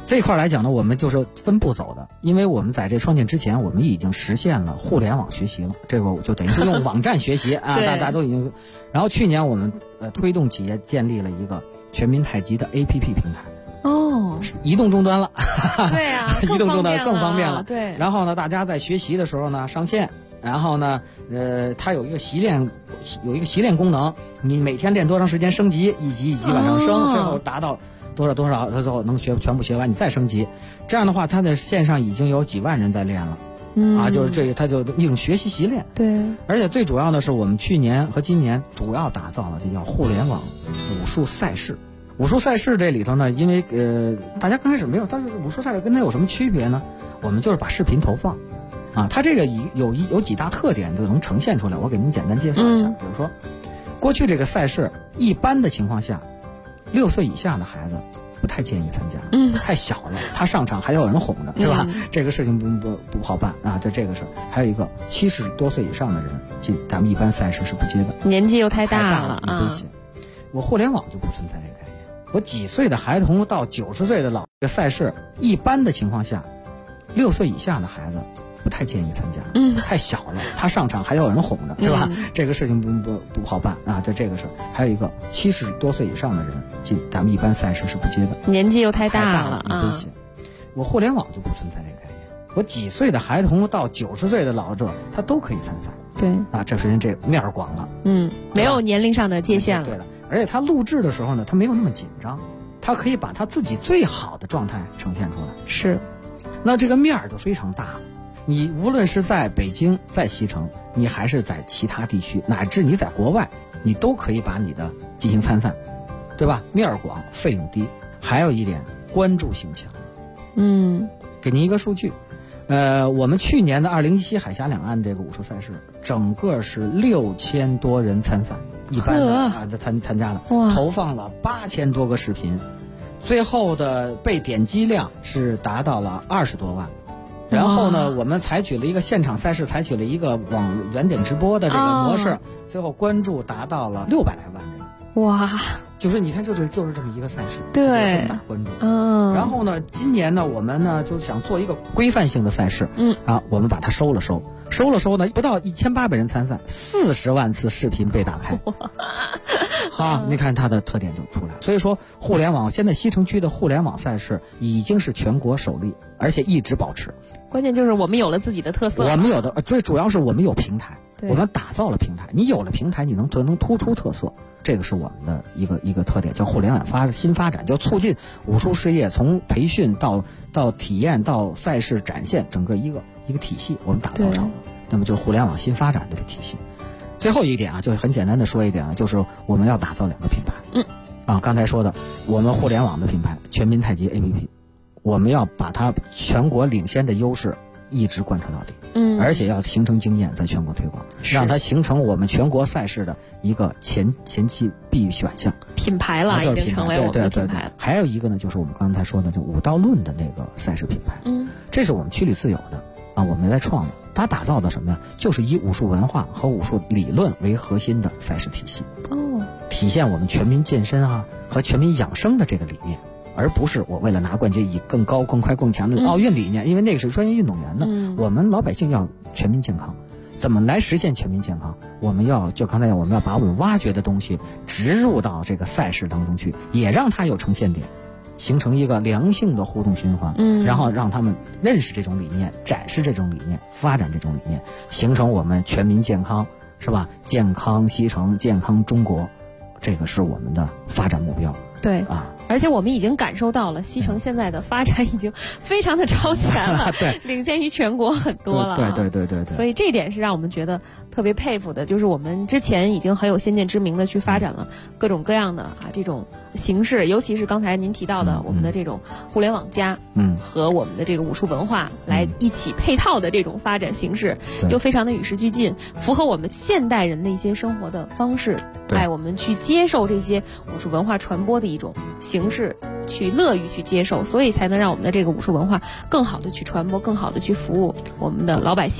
S7: 这一块来讲呢，我们就是分步走的，因为我们在这创建之前，我们已经实现了互联网学习了，这个就等于是用网站学习啊，大家都已经。然后去年我们推动企业建立了一个全民太极的 APP 平台。
S6: 哦，
S7: 移动终端了，
S6: 对啊，
S7: 移动终端更方便了。
S6: 对，
S7: 然后呢，大家在学习的时候呢，上线，然后呢，它有一个习练功能，你每天练多长时间升级，一级一级往上升，最后达到多少，它最后能全部学完，你再升级。这样的话，它的线上已经有几万人在练了。就是这个，它就一种学习习练。
S6: 对，
S7: 而且最主要的是，我们去年和今年主要打造了这叫互联网武术赛事。武术赛事这里头呢，因为大家刚开始没有，但是武术赛事跟它有什么区别呢？我们就是把视频投放，它这个有几大特点就能呈现出来。我给您简单介绍一下，比如说，过去这个赛事一般的情况下，6岁以下的孩子不太建议参加，太小了，他上场还要有人哄着，是吧？这个事情不好办啊，这个事儿。还有一个70多岁以上的人，咱们一般赛事是不接的，
S6: 年纪又太大了
S7: 危险。我互联网就不存在这个概念。我几岁的孩童到90岁的老的赛事，一般的情况下，6岁以下的孩子不太建议参加，太小了，他上场还要有人哄着，是吧？这个事情不好办啊，这个事儿。还有一个70多岁以上的人，咱们一般赛事是不接的，
S6: 年纪又太大了
S7: 危险。我互联网就不存在这个概念。我几岁的孩童到90岁的老者，他都可以参赛。
S6: 对
S7: 啊，这首先这面儿广了，
S6: 没有年龄上的界限了。
S7: 对的，而且他录制的时候呢，他没有那么紧张，他可以把他自己最好的状态呈现出来。
S6: 是，
S7: 那这个面儿就非常大。你无论是在北京、在西城，你还是在其他地区，乃至你在国外，你都可以把你的进行参赛，对吧？面儿广，费用低，还有一点关注性强。给您一个数据。我们去年的2017海峡两岸这个武术赛事，整个是6000多人参赛，一般的参加了，投放了8000多个视频，最后的被点击量是达到了20多万。然后呢，我们采取了一个现场赛事，采取了一个原点直播的这个模式，最后关注达到了600来万人。
S6: 哇！
S7: 就是你看，就是这么一个赛事，
S6: 对，
S7: 这么大关注。然后呢，今年呢，我们呢就想做一个规范性的赛事，我们把它收了呢，不到1800人参赛，40万次视频被打开。你看它的特点就出来。所以说，互联网现在西城区的互联网赛事已经是全国首例，而且一直保持。
S6: 关键就是我们有了自己的特色，
S7: 我们有的最主要是我们有平台，我们打造了平台。你有了平台，你能突出特色。这个是我们的一个特点，叫互联网新发展，就促进武术事业从培训到体验到赛事展现，整个一个体系我们打造成了。那么就是互联网新发展的体系。最后一点啊，就很简单的说一点啊，就是我们要打造2个品牌。刚才说的我们互联网的品牌全民太极 APP， 我们要把它全国领先的优势一直贯彻到底。而且要形成经验，在全国推广，让它形成我们全国赛事的一个前期必选项
S6: 品牌了，已经成为我们的品牌了。
S7: 还有一个呢，就是我们刚才说的，就武道论的那个赛事品牌。这是我们区里自有的我们来创的。它打造的什么呀？就是以武术文化和武术理论为核心的赛事体系。体现我们全民健身和全民养生的这个理念。而不是我为了拿冠军以更高更快更强的奥运理念，因为那个是专业运动员的。我们老百姓要全民健康，怎么来实现全民健康？我们要把我们挖掘的东西植入到这个赛事当中去，也让它有呈现点，形成一个良性的互动循环。然后让他们认识这种理念，展示这种理念，发展这种理念，形成我们全民健康，是吧？健康西城，健康中国，这个是我们的发展目标。
S6: 对而且我们已经感受到了西城现在的发展已经非常的超前了，
S7: 对，
S6: 领先于全国很多了。
S7: 对。
S6: 所以这一点是让我们觉得特别佩服的，就是我们之前已经很有先见之明的去发展了各种各样的这种形式，尤其是刚才您提到的我们的这种互联网加，和我们的这个武术文化来一起配套的这种发展形式，又非常的与时俱进，符合我们现代人的一些生活的方式，我们去接受这些武术文化传播的一种形式，去乐于去接受，所以才能让我们的这个武术文化更好的去传播，更好的去服务我们的老百姓。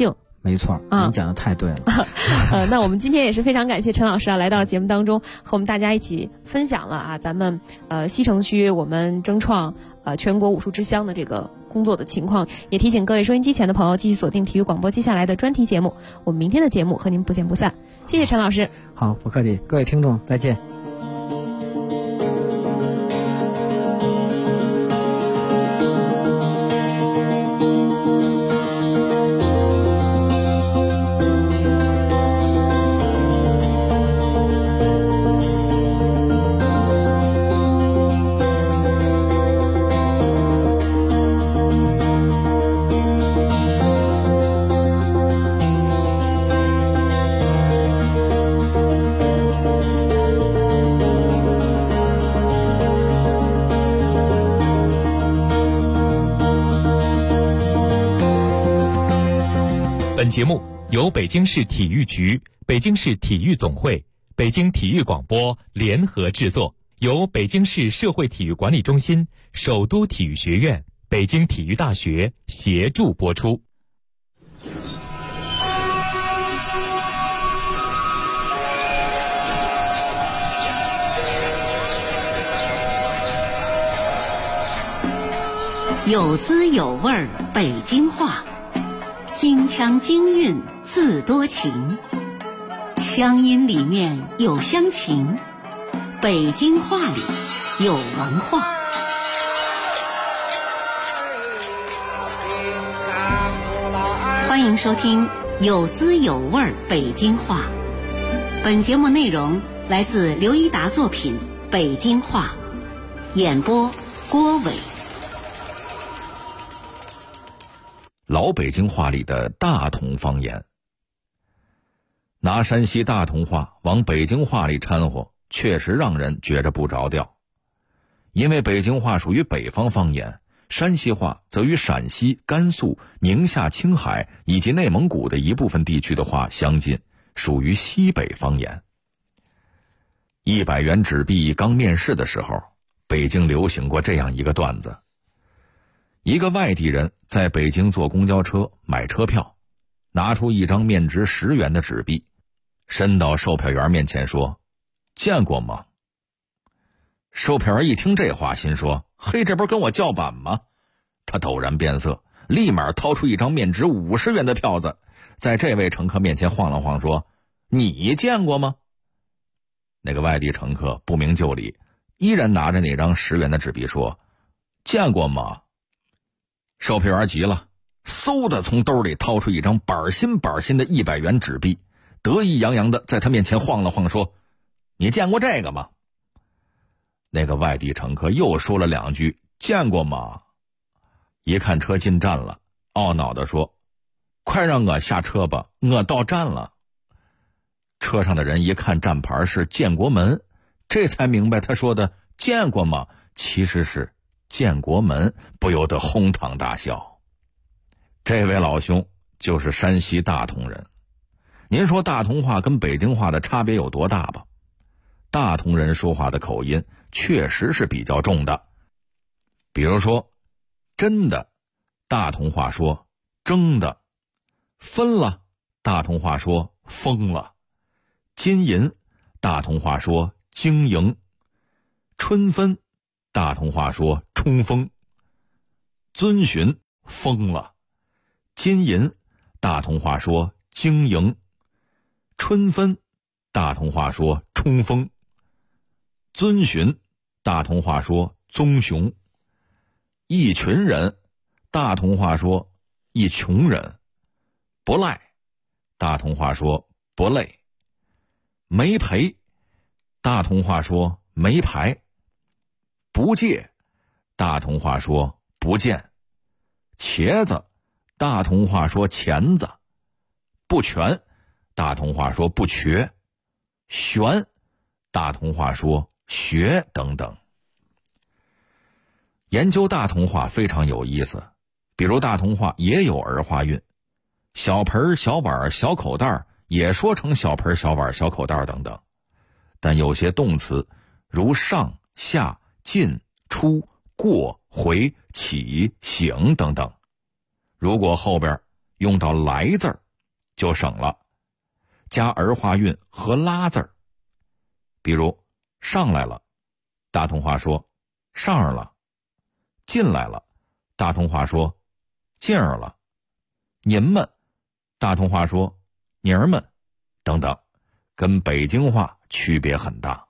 S7: 没错，您讲的太对了。
S6: 那我们今天也是非常感谢陈老师来到节目当中，和我们大家一起分享了咱们西城区我们争创全国武术之乡的这个工作的情况，也提醒各位收音机前的朋友继续锁定体育广播接下来的专题节目，我们明天的节目和您不见不散。谢谢陈老师。
S7: 好，不客气，各位听众再见。
S2: 本节目由北京市体育局、北京市体育总会、北京体育广播联合制作，由北京市社会体育管理中心、首都体育学院、北京体育大学协助播出。
S8: 有滋有味儿北京话，京腔京韵自多情，乡音里面有乡情，北京话里有文化。欢迎收听有滋有味儿北京话。本节目内容来自刘一达作品《北京话》，演播郭伟。
S9: 老北京话里的大同方言，拿山西大同话往北京话里掺和，确实让人觉着不着调。因为北京话属于北方方言，山西话则与陕西、甘肃、宁夏、青海以及内蒙古的一部分地区的话相近，属于西北方言。100元纸币刚面世的时候，北京流行过这样一个段子。一个外地人在北京坐公交车买车票，拿出一张面值10元的纸币，伸到售票员面前说：“见过吗？”售票员一听这话，心说：“嘿，这不是跟我叫板吗？”他陡然变色，立马掏出一张面值50元的票子，在这位乘客面前晃了晃，说：“你见过吗？”那个外地乘客不明就里，依然拿着那张10元的纸币说：“见过吗？”售票员急了，嗖的从兜里掏出一张板新板新的100元纸币，得意洋洋的在他面前晃了晃，说：“你见过这个吗？”那个外地乘客又说了2句：“见过吗？”一看车进站了，懊恼地说：“快让我下车吧，我到站了。”车上的人一看站牌是建国门，这才明白他说的“见过吗”其实是建国门，不由得哄堂大笑。这位老兄就是山西大同人。您说大同话跟北京话的差别有多大吧？大同人说话的口音确实是比较重的。比如说真的，大同话说争的；分了，大同话说疯了；金银，大同话说经营；春分，大同话说冲锋；遵循，疯了；金银，大同话说经营；春分，大同话说冲锋；遵循，大同话说棕熊；一群人，大同话说一穷人；不赖，大同话说不累；没赔，大同话说没牌；不借，大同话说不见；茄子，大同话说钳子；不全，大同话说不瘸；悬，大同话说学等等。研究大同话非常有意思，比如大同话也有儿化韵，小盆、小碗、小口袋也说成小盆、小碗、小口袋等等。但有些动词如上、下、进、出、过、回、起、醒等等，如果后边用到来字儿， 就省了，加儿化韵和拉字儿。比如上来了，大同话说上儿了；进来了，大同话说进儿了；您们，大同话说您儿们，等等，跟北京话区别很大。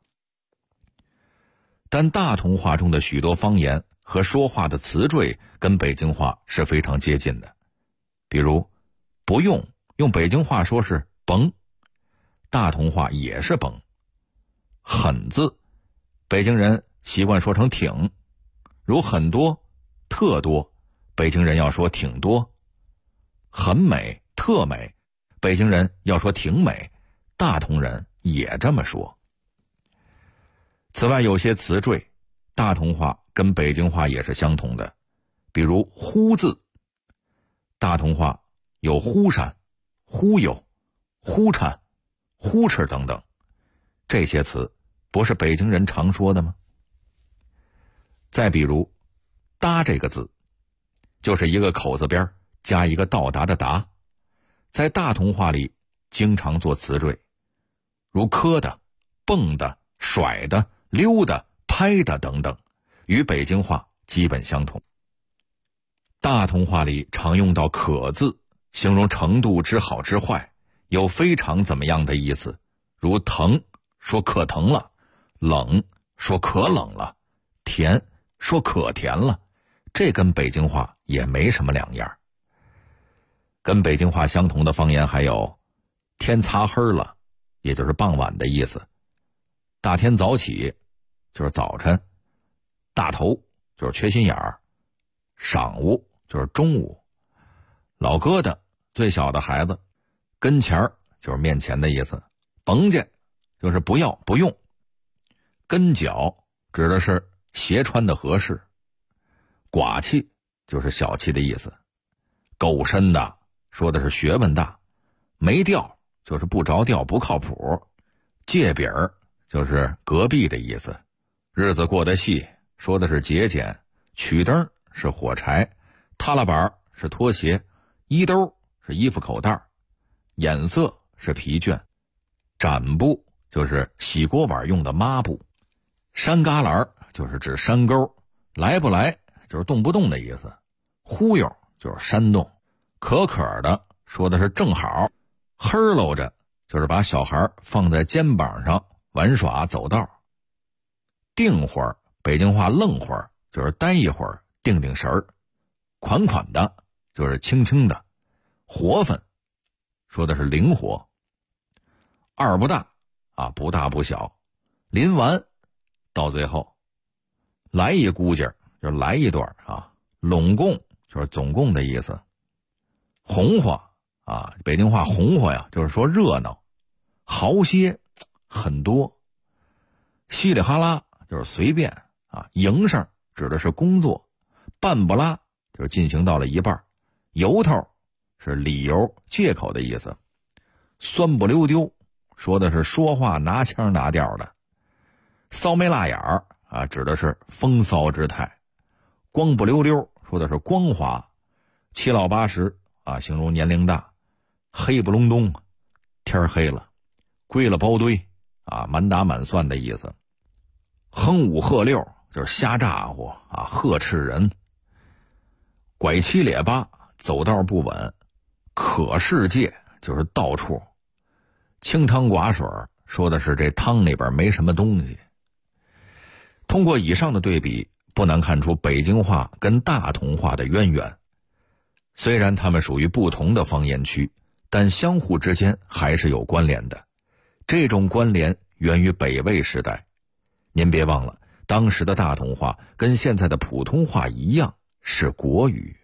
S9: 但大同话中的许多方言和说话的词缀跟北京话是非常接近的。比如不用北京话说是甭，大同话也是甭。很字北京人习惯说成挺，如很多特多，北京人要说挺多。很美特美，北京人要说挺美，大同人也这么说。此外，有些词缀大同话跟北京话也是相同的，比如忽字，大同话有忽闪、忽悠、忽颤、忽哧等等，这些词不是北京人常说的吗？再比如搭这个字，就是一个口字边加一个到达的达，在大同话里经常做词缀，如磕的、蹦的、甩的、溜的、拍的等等，与北京话基本相同。大同话里常用到可字，形容程度之好之坏，有非常怎么样的意思，如疼说可疼了，冷说可冷了，甜说可甜了，这跟北京话也没什么两样。跟北京话相同的方言还有天擦黑了，也就是傍晚的意思；大天早起就是早晨；大头就是缺心眼儿；晌午就是中午；老疙瘩最小的孩子；跟前儿就是面前的意思；甭介就是不要不用；跟脚指的是鞋穿的合适；寡气就是小气的意思；够深的说的是学问大；没调就是不着调不靠谱；借饼儿就是隔壁的意思；日子过得细说的是节俭；曲灯是火柴；踏拉板是拖鞋；衣兜是衣服口袋；眼色是疲倦；展布就是洗锅碗用的抹布；山旮旯就是指山沟；来不来就是动不动的意思；忽悠就是煽动；可可的说的是正好；嘿喽着就是把小孩放在肩膀上玩耍走道；定会儿北京话愣会儿就是待一会儿定定神儿；款款的就是轻轻的；活分说的是灵活；二不大不大不小；临完到最后；来一估计就是来一段拢共就是总共的意思；红花北京话红花呀就是说热闹；好些很多；稀里哈拉就是随便营生指的是工作；半不拉就是进行到了一半；由头是理由借口的意思；酸不溜丢说的是说话拿腔拿调的；骚眉辣眼儿指的是风骚之态；光不溜溜说的是光滑；七老八十形容年龄大；黑不隆咚天黑了；归了包堆满打满算的意思；哼五喝六就是瞎咋呼呵斥人；拐七咧八走道不稳；可世界就是到处；清汤寡水说的是这汤里边没什么东西。通过以上的对比，不难看出北京话跟大同话的渊源。虽然它们属于不同的方言区，但相互之间还是有关联的。这种关联源于北魏时代。您别忘了，当时的大同话跟现在的普通话一样是国语。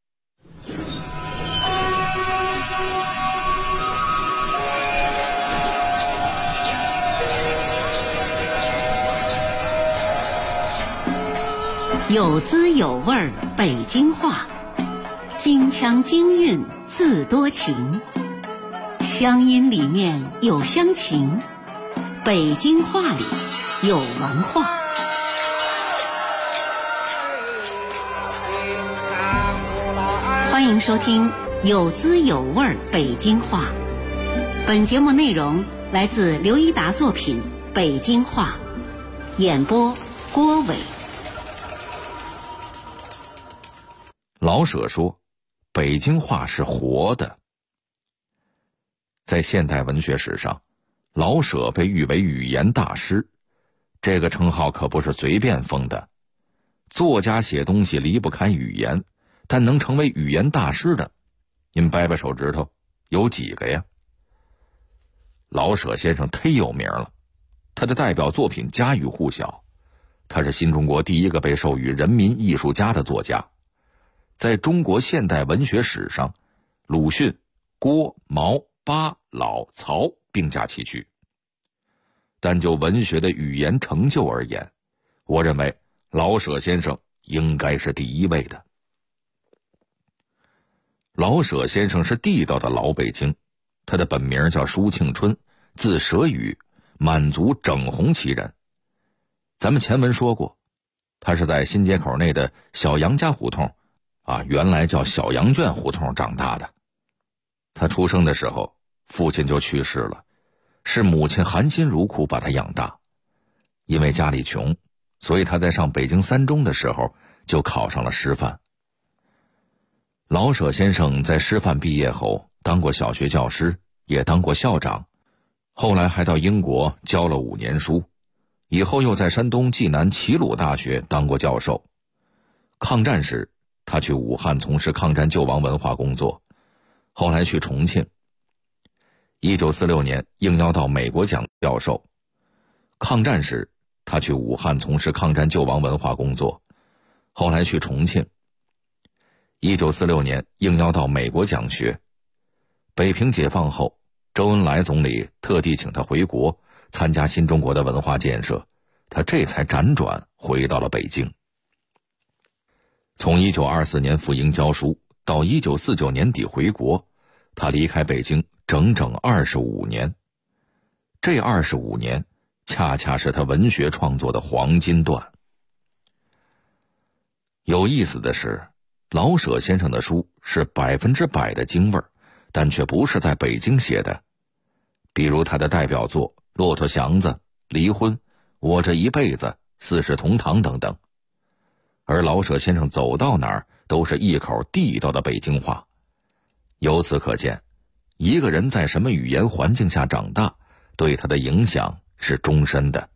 S8: 有滋有味儿北京话，京腔京韵字多情，乡音里面有乡情，北京话里有文化。欢迎收听有滋有味北京话。本节目内容来自刘一达作品《北京话》，演播郭伟。
S9: 老舍说，北京话是活的。在现代文学史上，老舍被誉为语言大师，这个称号可不是随便封的。作家写东西离不开语言，但能成为语言大师的，您掰掰手指头，有几个呀？老舍先生忒有名了，他的代表作品家喻户晓，他是新中国第一个被授予人民艺术家的作家。在中国现代文学史上，鲁迅、郭、毛、巴、老、曹并驾齐驱。但就文学的语言成就而言，我认为老舍先生应该是第一位的。老舍先生是地道的老北京，他的本名叫舒庆春，字舍宇，满族整红旗人。咱们前文说过，他是在新街口内的小杨家胡同原来叫小羊圈胡同长大的。他出生的时候，父亲就去世了，是母亲含辛茹苦把他养大。因为家里穷，所以他在上北京三中的时候就考上了师范。老舍先生在师范毕业后当过小学教师，也当过校长，后来还到英国教了5年书，以后又在山东济南齐鲁大学当过教授。抗战时，他去武汉从事抗战救亡文化工作，后来去重庆。1946年应邀到美国讲教授。抗战时，他去武汉从事抗战救亡文化工作，后来去重庆。1946年应邀到美国讲学。北平解放后，周恩来总理特地请他回国参加新中国的文化建设，他这才辗转回到了北京。从1924年赴英教书到1949年底回国，他离开北京整整25年。这25年恰恰是他文学创作的黄金段。有意思的是，老舍先生的书是100%的京味儿，但却不是在北京写的。比如他的代表作《骆驼祥子》《离婚》《我这一辈子》《四世同堂》等等。而老舍先生走到哪儿都是一口地道的北京话。由此可见，一个人在什么语言环境下长大，对他的影响是终身的。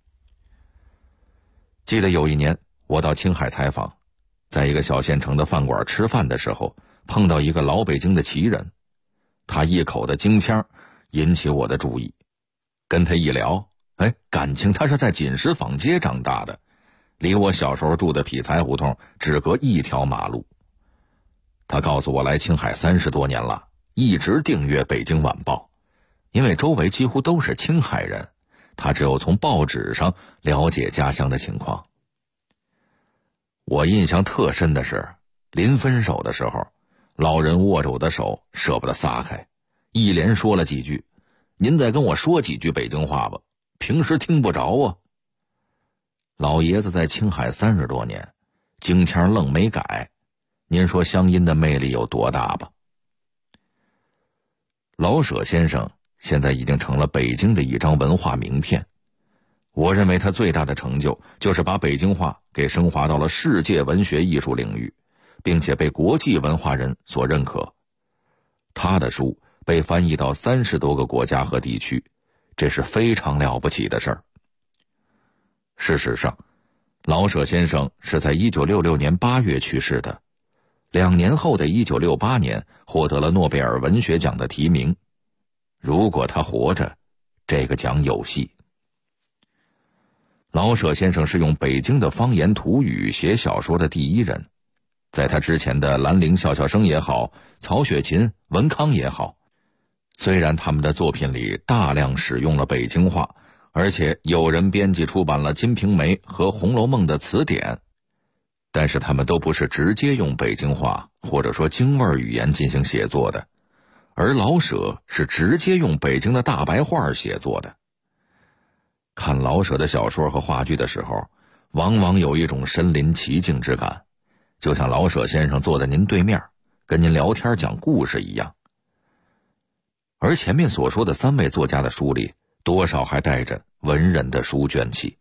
S9: 记得有一年我到青海采访，在一个小县城的饭馆吃饭的时候，碰到一个老北京的旗人，他一口的京腔引起我的注意。跟他一聊，感情他是在锦石坊街长大的，离我小时候住的匹才胡同只隔一条马路。他告诉我来青海30多年了，一直订阅《北京晚报》，因为周围几乎都是青海人，他只有从报纸上了解家乡的情况。我印象特深的是，临分手的时候，老人握着我的手舍不得撒开，一连说了几句：“您再跟我说几句北京话吧，平时听不着啊。”老爷子在青海30多年，京腔愣没改，您说乡音的魅力有多大吧？老舍先生现在已经成了北京的一张文化名片。我认为他最大的成就就是把北京话给升华到了世界文学艺术领域，并且被国际文化人所认可。他的书被翻译到30多个国家和地区，这是非常了不起的事儿。事实上，老舍先生是在1966年8月去世的，2年后的1968年获得了诺贝尔文学奖的提名。如果他活着，这个奖有戏。老舍先生是用北京的方言土语写小说的第一人，在他之前的兰陵笑笑生也好，曹雪芹、文康也好，虽然他们的作品里大量使用了北京话，而且有人编辑出版了《金瓶梅》和《红楼梦》的词典，但是他们都不是直接用北京话或者说京味语言进行写作的，而老舍是直接用北京的大白话写作的。看老舍的小说和话剧的时候，往往有一种身临其境之感，就像老舍先生坐在您对面， 跟您聊天讲故事一样。而前面所说的3位作家的书里，多少还带着文人的书卷气。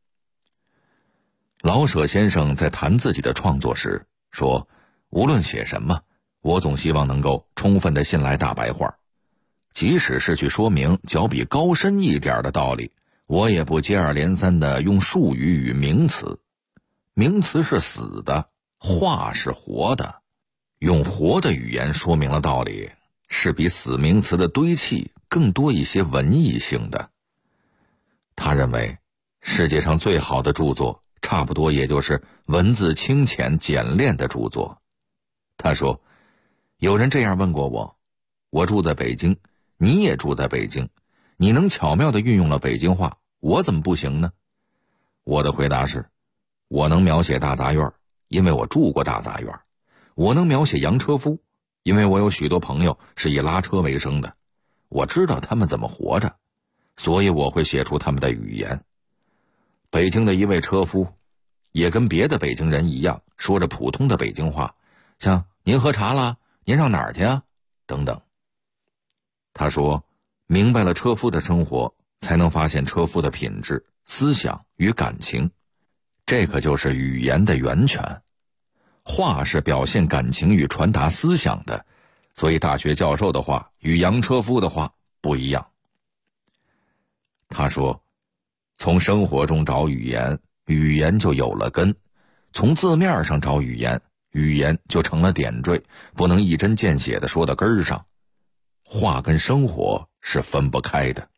S9: 老舍先生在谈自己的创作时说，无论写什么，我总希望能够充分地信赖大白话，即使是去说明较比高深一点的道理，我也不接二连三地用术语与名词。名词是死的，话是活的，用活的语言说明了道理，是比死名词的堆砌更多一些文艺性的。他认为世界上最好的著作差不多也就是文字清浅简练的著作。他说，有人这样问过我，我住在北京，你也住在北京，你能巧妙地运用了北京话，我怎么不行呢？我的回答是，我能描写大杂院，因为我住过大杂院；我能描写洋车夫，因为我有许多朋友是以拉车为生的，我知道他们怎么活着，所以我会写出他们的语言。北京的一位车夫也跟别的北京人一样，说着普通的北京话，像您喝茶了，您上哪儿去啊等等。他说，明白了车夫的生活，才能发现车夫的品质、思想与感情，这可就是语言的源泉。话是表现感情与传达思想的，所以大学教授的话与洋车夫的话不一样。他说，从生活中找语言，语言就有了根；从字面上找语言，语言就成了点缀，不能一针见血地说到根儿上。话跟生活是分不开的。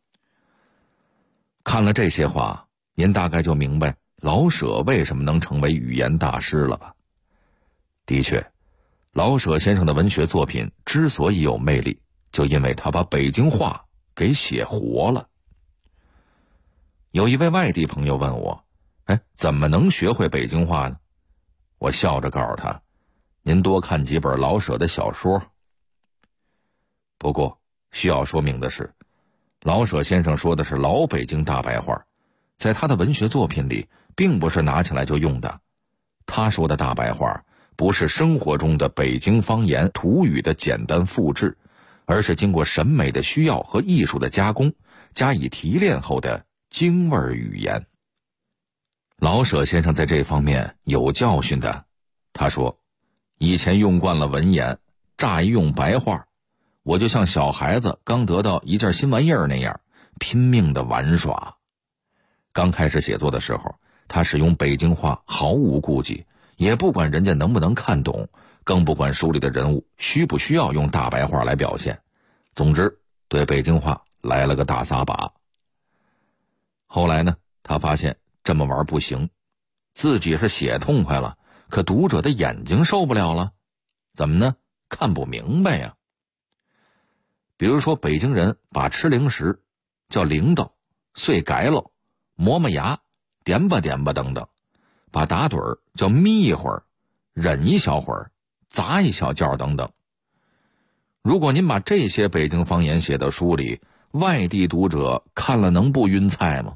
S9: 看了这些话，您大概就明白老舍为什么能成为语言大师了吧？的确，老舍先生的文学作品之所以有魅力，就因为他把北京话给写活了。有一位外地朋友问我，怎么能学会北京话呢？我笑着告诉他，您多看几本老舍的小说。不过需要说明的是，老舍先生说的是老北京大白话，在他的文学作品里并不是拿起来就用的。他说的大白话不是生活中的北京方言土语的简单复制，而是经过审美的需要和艺术的加工，加以提炼后的京味语言。老舍先生在这方面有教训的。他说，以前用惯了文言，乍一用白话，我就像小孩子刚得到一件新玩意儿那样，拼命的玩耍。刚开始写作的时候，他使用北京话毫无顾忌，也不管人家能不能看懂，更不管书里的人物需不需要用大白话来表现。总之，对北京话来了个大撒把。后来呢，他发现这么玩不行，自己是写痛快了，可读者的眼睛受不了了。怎么呢？看不明白呀。比如说，北京人把吃零食叫铃铛、碎改喽、磨磨牙、点吧点吧等等，把打盹儿叫眯一会儿、忍一小会儿、砸一小觉等等。如果您把这些北京方言写到书里，外地读者看了能不晕菜吗？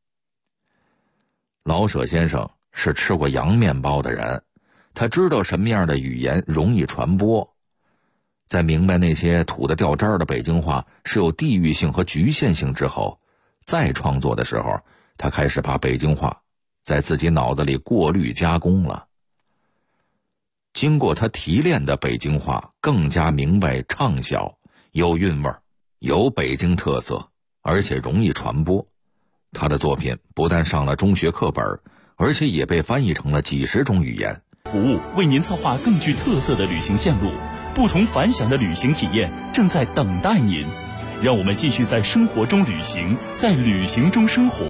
S9: 老舍先生是吃过洋面包的人，他知道什么样的语言容易传播。在明白那些土得掉渣的北京话是有地域性和局限性之后，再创作的时候，他开始把北京话在自己脑子里过滤加工了。经过他提炼的北京话更加明白畅销，有韵味，有北京特色，而且容易传播。他的作品不但上了中学课本，而且也被翻译成了几十种语言。
S2: 服务为您策划更具特色的旅行线路，不同凡响的旅行体验正在等待您。让我们继续在生活中旅行，在旅行中生活。